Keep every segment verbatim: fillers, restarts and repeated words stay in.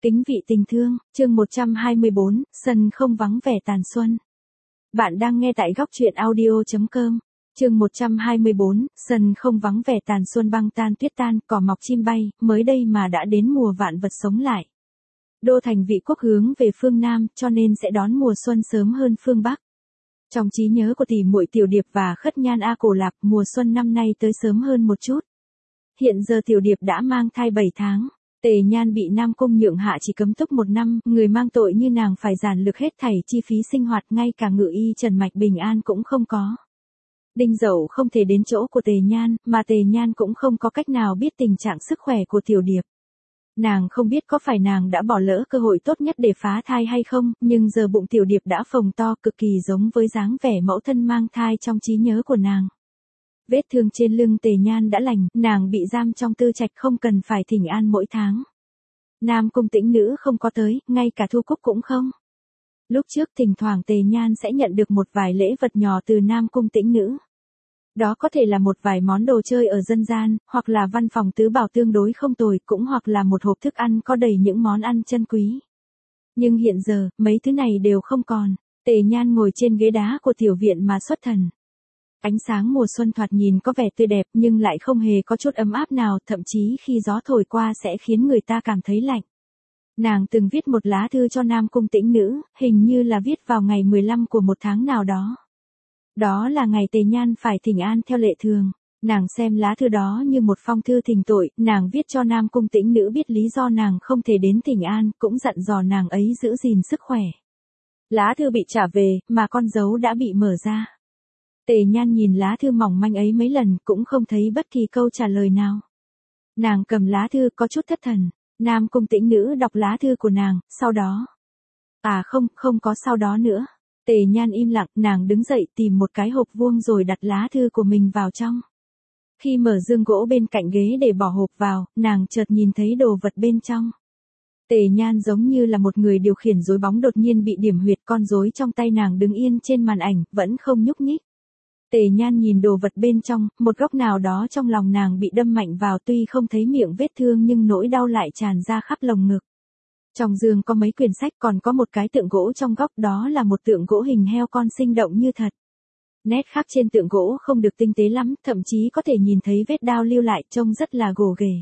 Kính vị tình thương, chương một trăm hai mươi bốn, sân không vắng vẻ tàn xuân. Bạn đang nghe tại góc truyện audio chấm com. Chương một trăm hai mươi bốn, sân không vắng vẻ tàn xuân, băng tan tuyết tan, cỏ mọc chim bay, mới đây mà đã đến mùa vạn vật sống lại. Đô thành Vị Quốc hướng về phương Nam, cho nên sẽ đón mùa xuân sớm hơn phương Bắc. Trong trí nhớ của tỷ muội Tiểu Điệp và Khất Nhan A Cổ Lạp, mùa xuân năm nay tới sớm hơn một chút. Hiện giờ Tiểu Điệp đã mang thai bảy tháng. Tề Nhan bị Nam Cung nhượng hạ chỉ cấm túc một năm, người mang tội như nàng phải giản lược hết thảy chi phí sinh hoạt, ngay cả ngự y Trần Mạch bình an cũng không có. Đinh Dậu không thể đến chỗ của Tề Nhan, mà Tề Nhan cũng không có cách nào biết tình trạng sức khỏe của Tiểu Điệp. Nàng không biết có phải nàng đã bỏ lỡ cơ hội tốt nhất để phá thai hay không, nhưng giờ bụng Tiểu Điệp đã phồng to, cực kỳ giống với dáng vẻ mẫu thân mang thai trong trí nhớ của nàng. Vết thương trên lưng Tề Nhan đã lành, nàng bị giam trong tư trạch không cần phải thỉnh an mỗi tháng. Nam Cung Tĩnh Nữ không có tới, ngay cả Thu Cúc cũng không. Lúc trước thỉnh thoảng Tề Nhan sẽ nhận được một vài lễ vật nhỏ từ Nam Cung Tĩnh Nữ. Đó có thể là một vài món đồ chơi ở dân gian, hoặc là văn phòng tứ bảo tương đối không tồi, cũng hoặc là một hộp thức ăn có đầy những món ăn chân quý. Nhưng hiện giờ, mấy thứ này đều không còn. Tề Nhan ngồi trên ghế đá của tiểu viện mà xuất thần. Ánh sáng mùa xuân thoạt nhìn có vẻ tươi đẹp nhưng lại không hề có chút ấm áp nào, thậm chí khi gió thổi qua sẽ khiến người ta cảm thấy lạnh. Nàng từng viết một lá thư cho Nam Cung Tĩnh Nữ, hình như là viết vào ngày mười lăm của một tháng nào đó. Đó là ngày Tề Nhan phải thỉnh an theo lệ thường. Nàng xem lá thư đó như một phong thư thỉnh tội, nàng viết cho Nam Cung Tĩnh Nữ biết lý do nàng không thể đến thỉnh an, cũng dặn dò nàng ấy giữ gìn sức khỏe. Lá thư bị trả về, mà con dấu đã bị mở ra. Tề Nhan nhìn lá thư mỏng manh ấy mấy lần, cũng không thấy bất kỳ câu trả lời nào. Nàng cầm lá thư có chút thất thần. Nam Cung Tĩnh Nữ đọc lá thư của nàng, sau đó. À không, không có sau đó nữa. Tề Nhan im lặng, nàng đứng dậy tìm một cái hộp vuông rồi đặt lá thư của mình vào trong. Khi mở dương gỗ bên cạnh ghế để bỏ hộp vào, nàng chợt nhìn thấy đồ vật bên trong. Tề Nhan giống như là một người điều khiển rối bóng đột nhiên bị điểm huyệt, con rối trong tay nàng đứng yên trên màn ảnh, vẫn không nhúc nhích. Tề Nhan nhìn đồ vật bên trong, một góc nào đó trong lòng nàng bị đâm mạnh vào, tuy không thấy miệng vết thương nhưng nỗi đau lại tràn ra khắp lồng ngực. Trong giường có mấy quyển sách, còn có một cái tượng gỗ trong góc, đó là một tượng gỗ hình heo con sinh động như thật. Nét khắc trên tượng gỗ không được tinh tế lắm, thậm chí có thể nhìn thấy vết đao lưu lại, trông rất là gồ ghề.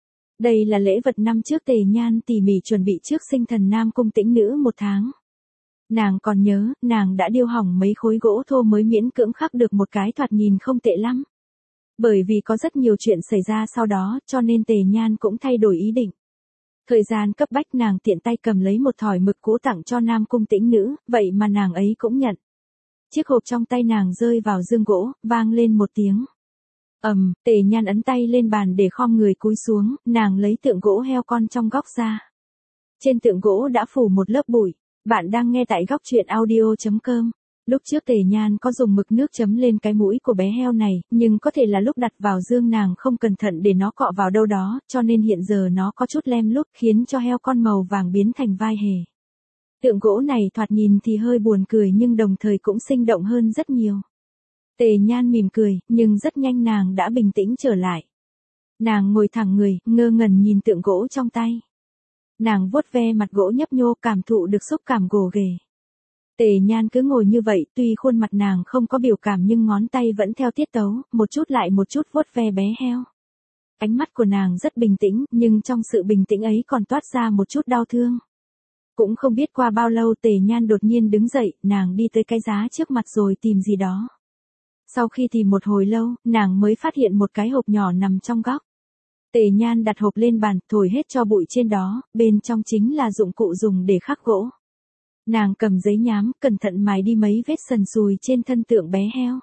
Đây là lễ vật năm trước Tề Nhan tỉ mỉ chuẩn bị trước sinh thần Nam Cung Tĩnh Nữ một tháng. Nàng còn nhớ, nàng đã điêu hỏng mấy khối gỗ thô mới miễn cưỡng khắc được một cái thoạt nhìn không tệ lắm. Bởi vì có rất nhiều chuyện xảy ra sau đó, cho nên Tề Nhan cũng thay đổi ý định. Thời gian cấp bách, nàng tiện tay cầm lấy một thỏi mực cũ tặng cho Nam Cung Tĩnh Nữ, vậy mà nàng ấy cũng nhận. Chiếc hộp trong tay nàng rơi vào dương gỗ, vang lên một tiếng. Ầm, um, Tề Nhan ấn tay lên bàn để khom người cúi xuống, nàng lấy tượng gỗ heo con trong góc ra. Trên tượng gỗ đã phủ một lớp bụi. Bạn đang nghe tại góc truyện audio chấm com. Lúc trước Tề Nhan có dùng mực nước chấm lên cái mũi của bé heo này, nhưng có thể là lúc đặt vào dương nàng không cẩn thận để nó cọ vào đâu đó, cho nên hiện giờ nó có chút lem lút, khiến cho heo con màu vàng biến thành vai hề. Tượng gỗ này thoạt nhìn thì hơi buồn cười nhưng đồng thời cũng sinh động hơn rất nhiều. Tề Nhan mỉm cười, nhưng rất nhanh nàng đã bình tĩnh trở lại. Nàng ngồi thẳng người, ngơ ngẩn nhìn tượng gỗ trong tay. Nàng vuốt ve mặt gỗ nhấp nhô, cảm thụ được xúc cảm gồ ghề. Tề Nhan cứ ngồi như vậy, tuy khuôn mặt nàng không có biểu cảm nhưng ngón tay vẫn theo tiết tấu, một chút lại một chút vuốt ve bé heo. Ánh mắt của nàng rất bình tĩnh, nhưng trong sự bình tĩnh ấy còn toát ra một chút đau thương. Cũng không biết qua bao lâu Tề Nhan đột nhiên đứng dậy, nàng đi tới cái giá trước mặt rồi tìm gì đó. Sau khi tìm một hồi lâu, nàng mới phát hiện một cái hộp nhỏ nằm trong góc. Tề Nhan đặt hộp lên bàn, thổi hết cho bụi trên đó, bên trong chính là dụng cụ dùng để khắc gỗ. Nàng cầm giấy nhám, cẩn thận mài đi mấy vết sần sùi trên thân tượng bé heo.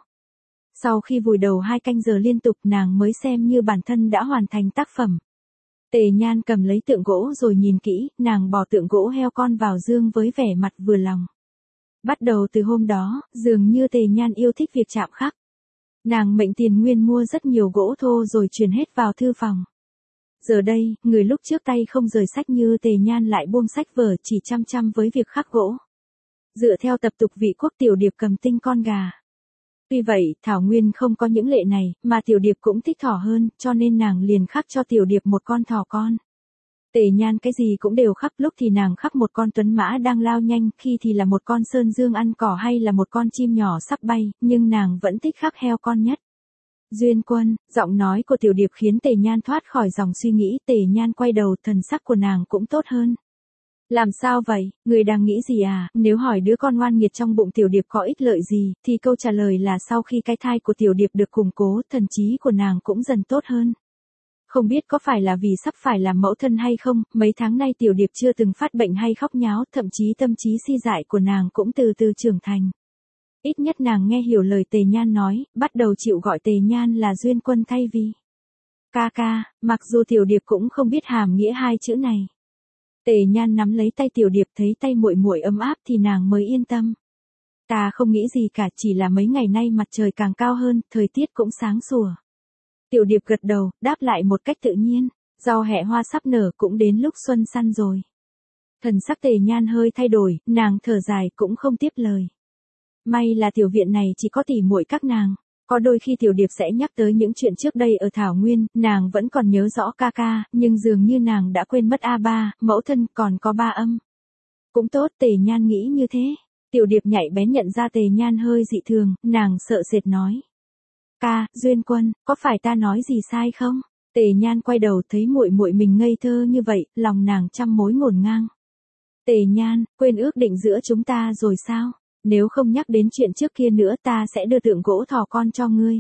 Sau khi vùi đầu hai canh giờ liên tục, nàng mới xem như bản thân đã hoàn thành tác phẩm. Tề Nhan cầm lấy tượng gỗ rồi nhìn kỹ, nàng bỏ tượng gỗ heo con vào dương với vẻ mặt vừa lòng. Bắt đầu từ hôm đó, dường như Tề Nhan yêu thích việc chạm khắc. Nàng mệnh tiền nguyên mua rất nhiều gỗ thô rồi chuyển hết vào thư phòng. Giờ đây, người lúc trước tay không rời sách như Tề Nhan lại buông sách vở, chỉ chăm chăm với việc khắc gỗ. Dựa theo tập tục Vị Quốc, Tiểu Điệp cầm tinh con gà. Tuy vậy, Thảo Nguyên không có những lệ này, mà Tiểu Điệp cũng thích thỏ hơn, cho nên nàng liền khắc cho Tiểu Điệp một con thỏ con. Tề Nhan cái gì cũng đều khắc, lúc thì nàng khắc một con tuấn mã đang lao nhanh, khi thì là một con sơn dương ăn cỏ hay là một con chim nhỏ sắp bay, nhưng nàng vẫn thích khắc heo con nhất. Duyên Quân, giọng nói của Tiểu Điệp khiến Tề Nhan thoát khỏi dòng suy nghĩ, Tề Nhan quay đầu, thần sắc của nàng cũng tốt hơn. Làm sao vậy, người đang nghĩ gì à, nếu hỏi đứa con ngoan nghiệt trong bụng Tiểu Điệp có ích lợi gì, thì câu trả lời là sau khi cái thai của Tiểu Điệp được củng cố, thần trí của nàng cũng dần tốt hơn. Không biết có phải là vì sắp phải làm mẫu thân hay không, mấy tháng nay Tiểu Điệp chưa từng phát bệnh hay khóc nháo, thậm chí tâm trí si dại của nàng cũng từ từ trưởng thành. Ít nhất nàng nghe hiểu lời Tề Nhan nói, bắt đầu chịu gọi Tề Nhan là Duyên Quân thay vì ca ca, mặc dù Tiểu Điệp cũng không biết hàm nghĩa hai chữ này. Tề Nhan nắm lấy tay Tiểu Điệp, thấy tay muội muội ấm áp thì nàng mới yên tâm. Ta không nghĩ gì cả, chỉ là mấy ngày nay mặt trời càng cao hơn, thời tiết cũng sáng sủa. Tiểu Điệp gật đầu, đáp lại một cách tự nhiên, rau hẹ hoa sắp nở, cũng đến lúc xuân săn rồi. Thần sắc Tề Nhan hơi thay đổi, nàng thở dài cũng không tiếp lời. May là tiểu viện này chỉ có tỉ muội các nàng. Có đôi khi Tiểu Điệp sẽ nhắc tới những chuyện trước đây ở Thảo Nguyên, nàng vẫn còn nhớ rõ ca ca, nhưng dường như nàng đã quên mất A ba, mẫu thân còn có ba âm. Cũng tốt, Tề Nhan nghĩ như thế. Tiểu Điệp nhạy bén nhận ra Tề Nhan hơi dị thường, nàng sợ sệt nói. Ca, Duyên Quân, có phải ta nói gì sai không? Tề Nhan quay đầu thấy muội muội mình ngây thơ như vậy, lòng nàng trăm mối ngổn ngang. Tề Nhan, quên ước định giữa chúng ta rồi sao? Nếu không nhắc đến chuyện trước kia nữa ta sẽ đưa tượng gỗ thỏ con cho ngươi.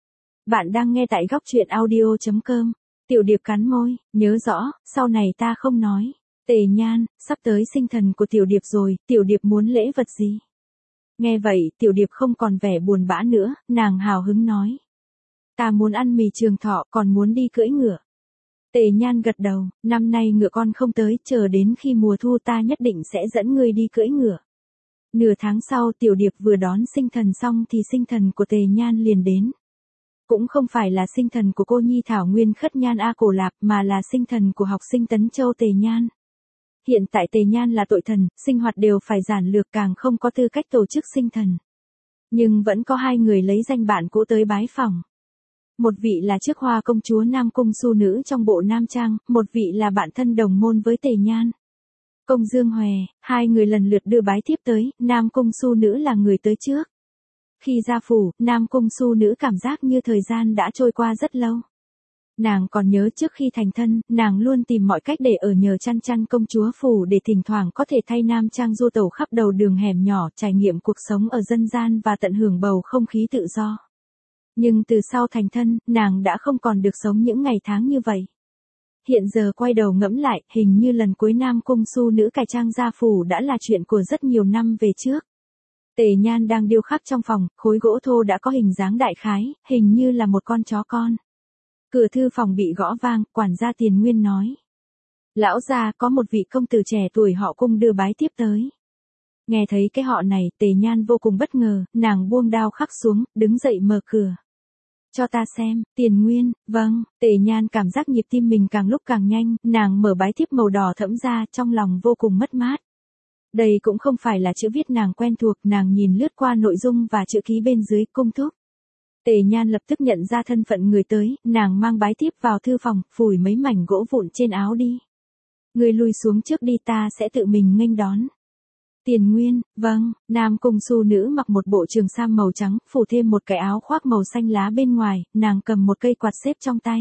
Bạn đang nghe tại góc truyện audio chấm com. Tiểu Điệp cắn môi, nhớ rõ, sau này ta không nói. Tề Nhan, sắp tới sinh thần của Tiểu Điệp rồi, Tiểu Điệp muốn lễ vật gì? Nghe vậy, Tiểu Điệp không còn vẻ buồn bã nữa, nàng hào hứng nói. Ta muốn ăn mì trường thọ, còn muốn đi cưỡi ngựa. Tề Nhan gật đầu, năm nay ngựa con không tới, chờ đến khi mùa thu ta nhất định sẽ dẫn ngươi đi cưỡi ngựa. Nửa tháng sau Tiểu Điệp vừa đón sinh thần xong thì sinh thần của Tề Nhan liền đến. Cũng không phải là sinh thần của cô nhi Thảo Nguyên Khất Nhan A Cổ Lạp mà là sinh thần của học sinh Tấn Châu Tề Nhan. Hiện tại Tề Nhan là tội thần, sinh hoạt đều phải giản lược, càng không có tư cách tổ chức sinh thần. Nhưng vẫn có hai người lấy danh bạn cũ tới bái phỏng. Một vị là trước Hoa công chúa Nam Cung Su Nữ trong bộ Nam Trang, một vị là bạn thân đồng môn với Tề Nhan. Công Dương Hòe, hai người lần lượt đưa bái thiếp tới, Nam Cung Su Nữ là người tới trước. Khi ra phủ, Nam Cung Su Nữ cảm giác như thời gian đã trôi qua rất lâu. Nàng còn nhớ trước khi thành thân, nàng luôn tìm mọi cách để ở nhờ chăn chăn công chúa phủ để thỉnh thoảng có thể thay Nam Trang du tẩu khắp đầu đường hẻm nhỏ, trải nghiệm cuộc sống ở dân gian và tận hưởng bầu không khí tự do. Nhưng từ sau thành thân, nàng đã không còn được sống những ngày tháng như vậy. Hiện giờ quay đầu ngẫm lại, hình như lần cuối Nam Cung Su Nữ cải trang ra phủ đã là chuyện của rất nhiều năm về trước. Tề Nhan đang điêu khắc trong phòng, khối gỗ thô đã có hình dáng đại khái, hình như là một con chó con. Cửa thư phòng bị gõ vang, quản gia Tiền Nguyên nói. Lão gia, có một vị công tử trẻ tuổi họ Cung đưa bái tiếp tới. Nghe thấy cái họ này, Tề Nhan vô cùng bất ngờ, nàng buông đao khắc xuống, đứng dậy mở cửa. Cho ta xem, Tiền Nguyên, vâng, Tề Nhan cảm giác nhịp tim mình càng lúc càng nhanh, nàng mở bái thiếp màu đỏ thẫm ra, trong lòng vô cùng mất mát. Đây cũng không phải là chữ viết nàng quen thuộc, nàng nhìn lướt qua nội dung và chữ ký bên dưới, Cung thúc. Tề Nhan lập tức nhận ra thân phận người tới, nàng mang bái thiếp vào thư phòng, phủi mấy mảnh gỗ vụn trên áo đi. Người lùi xuống trước đi, ta sẽ tự mình nghênh đón. Tiền Nguyên, vâng, Nam Cung Su Nữ mặc một bộ trường sam màu trắng, phủ thêm một cái áo khoác màu xanh lá bên ngoài, nàng cầm một cây quạt xếp trong tay.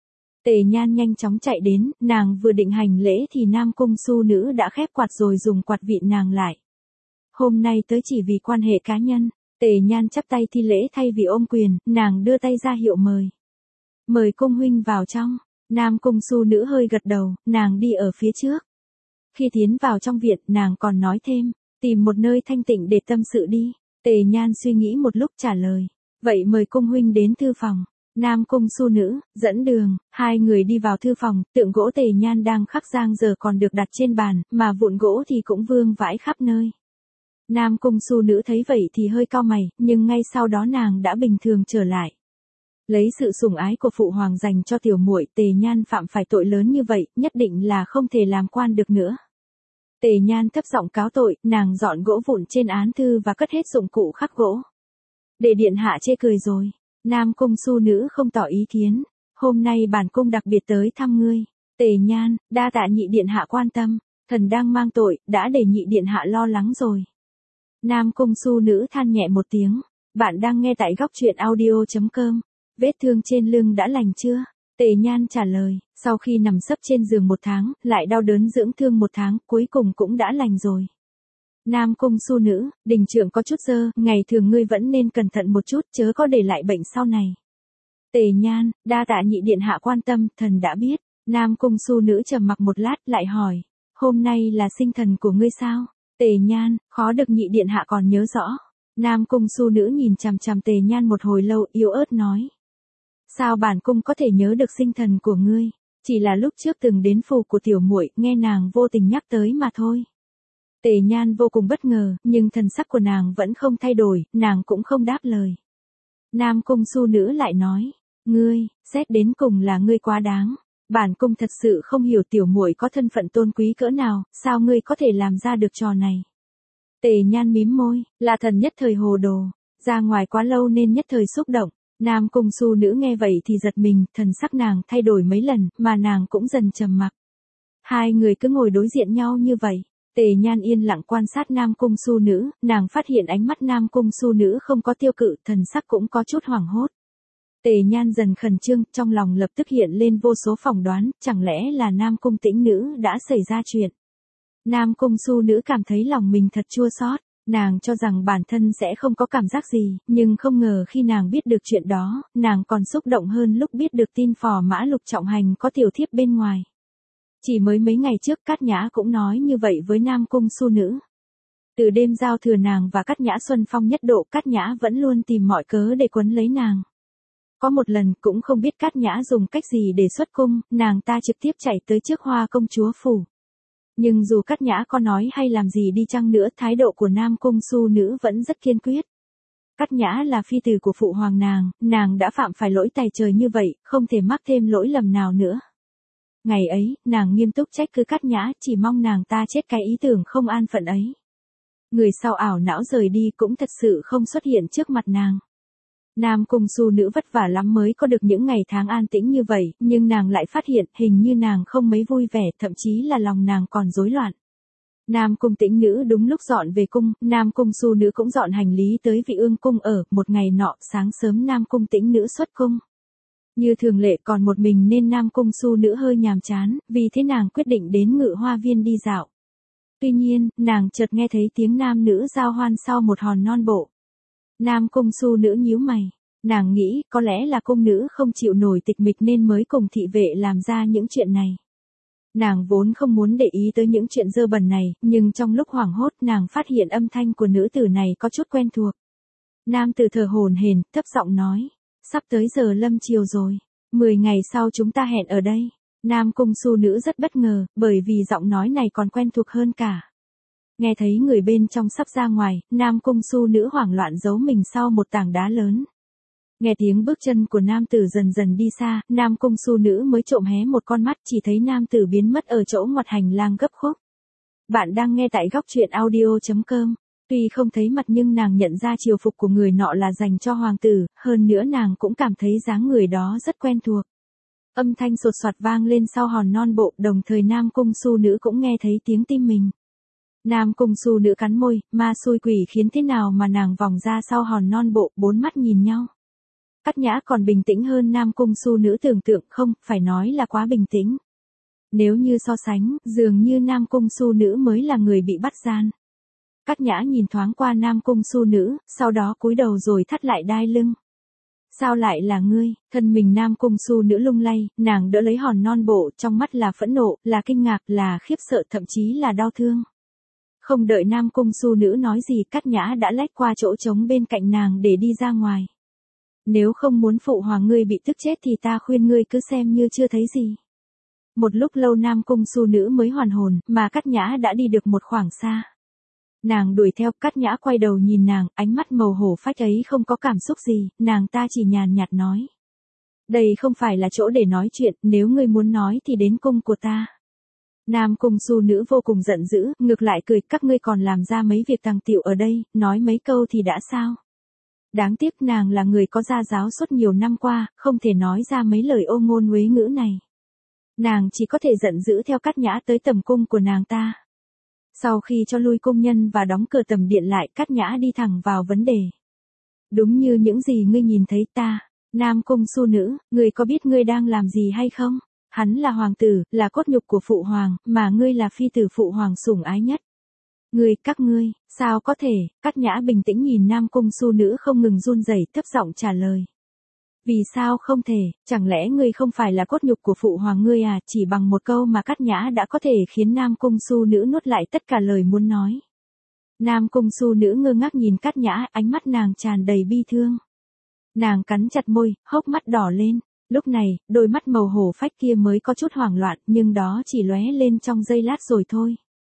Tề Nhan nhanh chóng chạy đến, nàng vừa định hành lễ thì Nam Cung Su Nữ đã khép quạt rồi dùng quạt vịn nàng lại. Hôm nay tới chỉ vì quan hệ cá nhân. Tề Nhan chắp tay thi lễ thay vì ôm quyền, nàng đưa tay ra hiệu mời. Mời Cung huynh vào trong. Nam Cung Su Nữ hơi gật đầu, nàng đi ở phía trước. Khi tiến vào trong viện, nàng còn nói thêm, tìm một nơi thanh tịnh để tâm sự đi. Tề Nhan suy nghĩ một lúc trả lời, vậy mời Cung huynh đến thư phòng. Nam Cung Su Nữ, dẫn đường, hai người đi vào thư phòng, tượng gỗ Tề Nhan đang khắc giang giờ còn được đặt trên bàn, mà vụn gỗ thì cũng vương vãi khắp nơi. Nam Cung Su Nữ thấy vậy thì hơi cau mày, nhưng ngay sau đó nàng đã bình thường trở lại. Lấy sự sủng ái của phụ hoàng dành cho tiểu muội, Tề Nhan phạm phải tội lớn như vậy, nhất định là không thể làm quan được nữa. Tề Nhan thấp giọng cáo tội, nàng dọn gỗ vụn trên án thư và cất hết dụng cụ khắc gỗ. Để điện hạ chê cười rồi. Nam Cung Su Nữ không tỏ ý kiến. Hôm nay bản cung đặc biệt tới thăm ngươi. Tề Nhan, đa tạ nhị điện hạ quan tâm, thần đang mang tội, đã để nhị điện hạ lo lắng rồi. Nam Cung Su Nữ than nhẹ một tiếng, bạn đang nghe tại góc truyện audio.com, vết thương trên lưng đã lành chưa? Tề Nhan trả lời, sau khi nằm sấp trên giường một tháng, lại đau đớn dưỡng thương một tháng, cuối cùng cũng đã lành rồi. Nam Cung Su Nữ, đình trượng có chút dơ, ngày thường ngươi vẫn nên cẩn thận một chút, chớ có để lại bệnh sau này. Tề Nhan, đa tạ nhị điện hạ quan tâm, thần đã biết. Nam Cung Su Nữ trầm mặc một lát, lại hỏi, hôm nay là sinh thần của ngươi sao? Tề Nhan, khó được nhị điện hạ còn nhớ rõ. Nam Cung Su Nữ nhìn chằm chằm Tề Nhan một hồi lâu, yếu ớt nói. Sao bản cung có thể nhớ được sinh thần của ngươi? Chỉ là lúc trước từng đến phủ của tiểu muội, nghe nàng vô tình nhắc tới mà thôi. Tề Nhan vô cùng bất ngờ, nhưng thần sắc của nàng vẫn không thay đổi, nàng cũng không đáp lời. Nam Cung Su Nữ lại nói, ngươi, xét đến cùng là ngươi quá đáng. Bản cung thật sự không hiểu tiểu muội có thân phận tôn quý cỡ nào, sao ngươi có thể làm ra được trò này? Tề Nhan mím môi, là thần nhất thời hồ đồ, ra ngoài quá lâu nên nhất thời xúc động. Nam Cung Su Nữ nghe vậy thì giật mình, thần sắc nàng thay đổi mấy lần, mà nàng cũng dần trầm mặc. Hai người cứ ngồi đối diện nhau như vậy. Tề Nhan yên lặng quan sát Nam Cung Su Nữ, nàng phát hiện ánh mắt Nam Cung Su Nữ không có tiêu cự, thần sắc cũng có chút hoảng hốt. Tề Nhan dần khẩn trương, trong lòng lập tức hiện lên vô số phỏng đoán, chẳng lẽ là Nam Cung Tĩnh Nữ đã xảy ra chuyện. Nam Cung Su Nữ cảm thấy lòng mình thật chua xót, nàng cho rằng bản thân sẽ không có cảm giác gì, nhưng không ngờ khi nàng biết được chuyện đó, nàng còn xúc động hơn lúc biết được tin phò mã Lục Trọng Hành có tiểu thiếp bên ngoài. Chỉ mới mấy ngày trước Cát Nhã cũng nói như vậy với Nam Cung Su Nữ. Từ đêm giao thừa nàng và Cát Nhã xuân phong nhất độ, Cát Nhã vẫn luôn tìm mọi cớ để quấn lấy nàng. Có một lần cũng không biết Cát Nhã dùng cách gì để xuất cung, nàng ta trực tiếp chạy tới trước Hoa công chúa phủ. Nhưng dù Cát Nhã có nói hay làm gì đi chăng nữa, thái độ của Nam Cung Su Nữ vẫn rất kiên quyết. Cát Nhã là phi tử của phụ hoàng nàng, nàng đã phạm phải lỗi tày trời như vậy, không thể mắc thêm lỗi lầm nào nữa. Ngày ấy, nàng nghiêm túc trách cứ Cát Nhã, chỉ mong nàng ta chết cái ý tưởng không an phận ấy. Người sau ảo não rời đi cũng thật sự không xuất hiện trước mặt nàng. Nam Cung Su Nữ vất vả lắm mới có được những ngày tháng an tĩnh như vậy, nhưng nàng lại phát hiện hình như nàng không mấy vui vẻ, thậm chí là lòng nàng còn rối loạn. Nam Cung Tĩnh Nữ đúng lúc dọn về cung, Nam Cung Su Nữ cũng dọn hành lý tới Vị Ương cung ở, một ngày nọ sáng sớm Nam Cung Tĩnh Nữ xuất cung. Như thường lệ còn một mình nên Nam Cung Su Nữ hơi nhàm chán, vì thế nàng quyết định đến Ngự Hoa Viên đi dạo. Tuy nhiên, nàng chợt nghe thấy tiếng nam nữ giao hoan sau một hòn non bộ. Nam Cung Su Nữ nhíu mày, nàng nghĩ có lẽ là cung nữ không chịu nổi tịch mịch nên mới cùng thị vệ làm ra những chuyện này. Nàng vốn không muốn để ý tới những chuyện dơ bẩn này, nhưng trong lúc hoảng hốt nàng phát hiện âm thanh của nữ tử này có chút quen thuộc. Nam tử thở hổn hển, thấp giọng nói, sắp tới giờ lâm chiều rồi, mười ngày sau chúng ta hẹn ở đây. Nam Cung Su Nữ rất bất ngờ, bởi vì giọng nói này còn quen thuộc hơn cả. Nghe thấy người bên trong sắp ra ngoài, Nam Cung Su Nữ hoảng loạn giấu mình sau một tảng đá lớn. Nghe tiếng bước chân của nam tử dần dần đi xa, Nam Cung Su Nữ mới trộm hé một con mắt, chỉ thấy nam tử biến mất ở chỗ ngoặt hành lang gấp khúc. Bạn đang nghe tại góc truyện audio.com. Tuy không thấy mặt nhưng nàng nhận ra triều phục của người nọ là dành cho hoàng tử, hơn nữa nàng cũng cảm thấy dáng người đó rất quen thuộc. Âm thanh sột soạt vang lên sau hòn non bộ, đồng thời Nam Cung Su Nữ cũng nghe thấy tiếng tim mình. Nam Cung Su Nữ cắn môi, ma xui quỷ khiến thế nào mà nàng vòng ra sau hòn non bộ, bốn mắt nhìn nhau. Cát Nhã còn bình tĩnh hơn Nam Cung Su Nữ tưởng tượng, không, phải nói là quá bình tĩnh. Nếu như so sánh, dường như Nam Cung Su Nữ mới là người bị bắt gian. Cát Nhã nhìn thoáng qua Nam Cung Su Nữ, sau đó cúi đầu rồi thắt lại đai lưng. Sao lại là ngươi? Thân mình Nam Cung Su Nữ lung lay, nàng đỡ lấy hòn non bộ, trong mắt là phẫn nộ, là kinh ngạc, là khiếp sợ, thậm chí là đau thương. Không đợi Nam Cung Su Nữ nói gì, Cát Nhã đã lách qua chỗ trống bên cạnh nàng để đi ra ngoài. Nếu không muốn phụ hoàng ngươi bị tức chết thì ta khuyên ngươi cứ xem như chưa thấy gì. Một lúc lâu Nam Cung Su Nữ mới hoàn hồn, mà Cát Nhã đã đi được một khoảng xa. Nàng đuổi theo, Cát Nhã quay đầu nhìn nàng, ánh mắt màu hổ phách ấy không có cảm xúc gì, nàng ta chỉ nhàn nhạt nói. Đây không phải là chỗ để nói chuyện, nếu ngươi muốn nói thì đến cung của ta. Nam Cung Su Nữ vô cùng giận dữ, ngược lại cười, các ngươi còn làm ra mấy việc tàng tiểu ở đây, nói mấy câu thì đã sao. Đáng tiếc nàng là người có gia giáo suốt nhiều năm qua, không thể nói ra mấy lời ô ngôn uế ngữ này. Nàng chỉ có thể giận dữ theo Cát Nhã tới tầm cung của nàng ta. Sau khi cho lui cung nhân và đóng cửa tầm điện lại, Cát Nhã đi thẳng vào vấn đề. Đúng như những gì ngươi nhìn thấy ta, Nam Cung Su Nữ, ngươi có biết ngươi đang làm gì hay không? Hắn là hoàng tử, là cốt nhục của phụ hoàng, mà ngươi là phi tử phụ hoàng sủng ái nhất. Ngươi, các ngươi, sao có thể? Cát Nhã bình tĩnh nhìn Nam Cung Su Nữ không ngừng run rẩy, thấp giọng trả lời. Vì sao không thể, chẳng lẽ ngươi không phải là cốt nhục của phụ hoàng ngươi à? Chỉ bằng một câu mà Cát Nhã đã có thể khiến Nam Cung Su Nữ nuốt lại tất cả lời muốn nói. Nam Cung Su Nữ ngơ ngác nhìn Cát Nhã, ánh mắt nàng tràn đầy bi thương. Nàng cắn chặt môi, hốc mắt đỏ lên. Lúc này, đôi mắt màu hổ phách kia mới có chút hoảng loạn, nhưng đó chỉ lóe lên trong giây lát rồi thôi.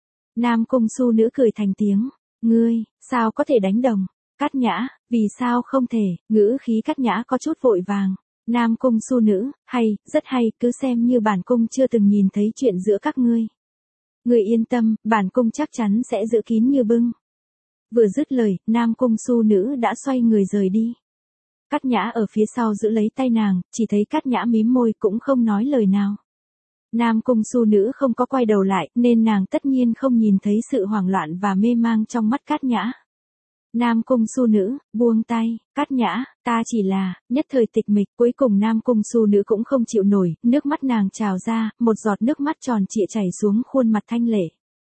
Nam Cung Su Nữ cười thành tiếng. Ngươi, sao có thể đánh đồng? Cát Nhã, vì sao không thể? Ngữ khí Cát Nhã có chút vội vàng. Nam Cung Su Nữ, hay, rất hay, cứ xem như bản cung chưa từng nhìn thấy chuyện giữa các ngươi. Ngươi yên tâm, bản cung chắc chắn sẽ giữ kín như bưng. Vừa dứt lời, Nam Cung Su Nữ đã xoay người rời đi. Cát Nhã ở phía sau giữ lấy tay nàng, chỉ thấy Cát Nhã mím môi cũng không nói lời nào. Nam Cung Su Nữ không có quay đầu lại, nên nàng tất nhiên không nhìn thấy sự hoảng loạn và mê mang trong mắt Cát Nhã. Nam Cung Su Nữ, buông tay, Cát Nhã, ta chỉ là, nhất thời tịch mịch. Cuối cùng Nam Cung Su Nữ cũng không chịu nổi, nước mắt nàng trào ra, một giọt nước mắt tròn trịa chảy xuống khuôn mặt thanh lệ.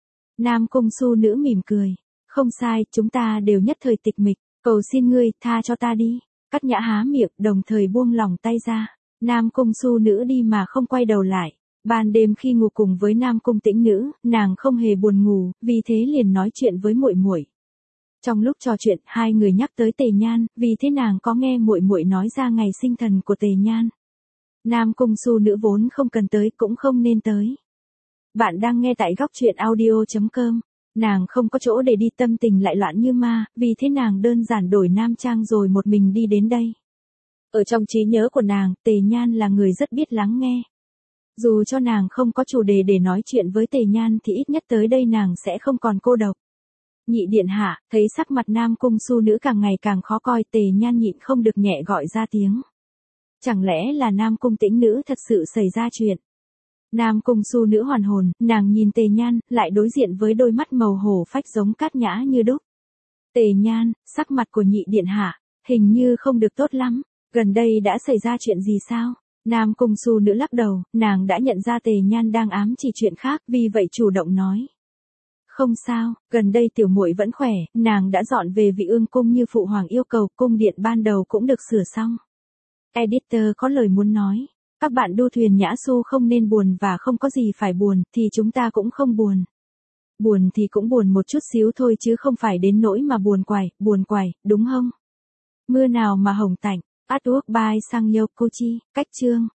Nam Cung Su Nữ mỉm cười. Không sai, chúng ta đều nhất thời tịch mịch, cầu xin ngươi, tha cho ta đi. Cát Nhã há miệng, đồng thời buông lỏng tay ra. Nam Cung Su Nữ đi mà không quay đầu lại. Ban đêm khi ngủ cùng với Nam Cung Tĩnh Nữ, nàng không hề buồn ngủ, vì thế liền nói chuyện với muội muội. Trong lúc trò chuyện, hai người nhắc tới Tề Nhan, vì thế nàng có nghe muội muội nói ra ngày sinh thần của Tề Nhan. Nam Cung Su Nữ vốn không cần tới cũng không nên tới. Bạn đang nghe tại góc truyện audio chấm com. Nàng không có chỗ để đi, tâm tình lại loạn như ma, vì thế nàng đơn giản đổi nam trang rồi một mình đi đến đây. Ở trong trí nhớ của nàng, Tề Nhan là người rất biết lắng nghe. Dù cho nàng không có chủ đề để nói chuyện với Tề Nhan thì ít nhất tới đây nàng sẽ không còn cô độc. Nhị điện hạ, thấy sắc mặt Nam Cung Su Nữ càng ngày càng khó coi, Tề Nhan nhịn không được nhẹ gọi ra tiếng. Chẳng lẽ là Nam Cung Tĩnh Nữ thật sự xảy ra chuyện? Nam Cung Su Nữ hoàn hồn, nàng nhìn Tề Nhan, lại đối diện với đôi mắt màu hổ phách giống Cát Nhã như đúc. Tề Nhan, sắc mặt của nhị điện hạ, hình như không được tốt lắm, gần đây đã xảy ra chuyện gì sao? Nam Cung Su Nữ lắc đầu, nàng đã nhận ra Tề Nhan đang ám chỉ chuyện khác, vì vậy chủ động nói. Không sao, gần đây tiểu muội vẫn khỏe, nàng đã dọn về Vị Ương cung như phụ hoàng yêu cầu, cung điện ban đầu cũng được sửa xong. Editor có lời muốn nói. Các bạn đu thuyền Nhã Xu không nên buồn và không có gì phải buồn, thì chúng ta cũng không buồn. Buồn thì cũng buồn một chút xíu thôi chứ không phải đến nỗi mà buồn quải, buồn quải, đúng không? Mưa nào mà hồng tạnh, artwork by Sang Yokochi, cách chương.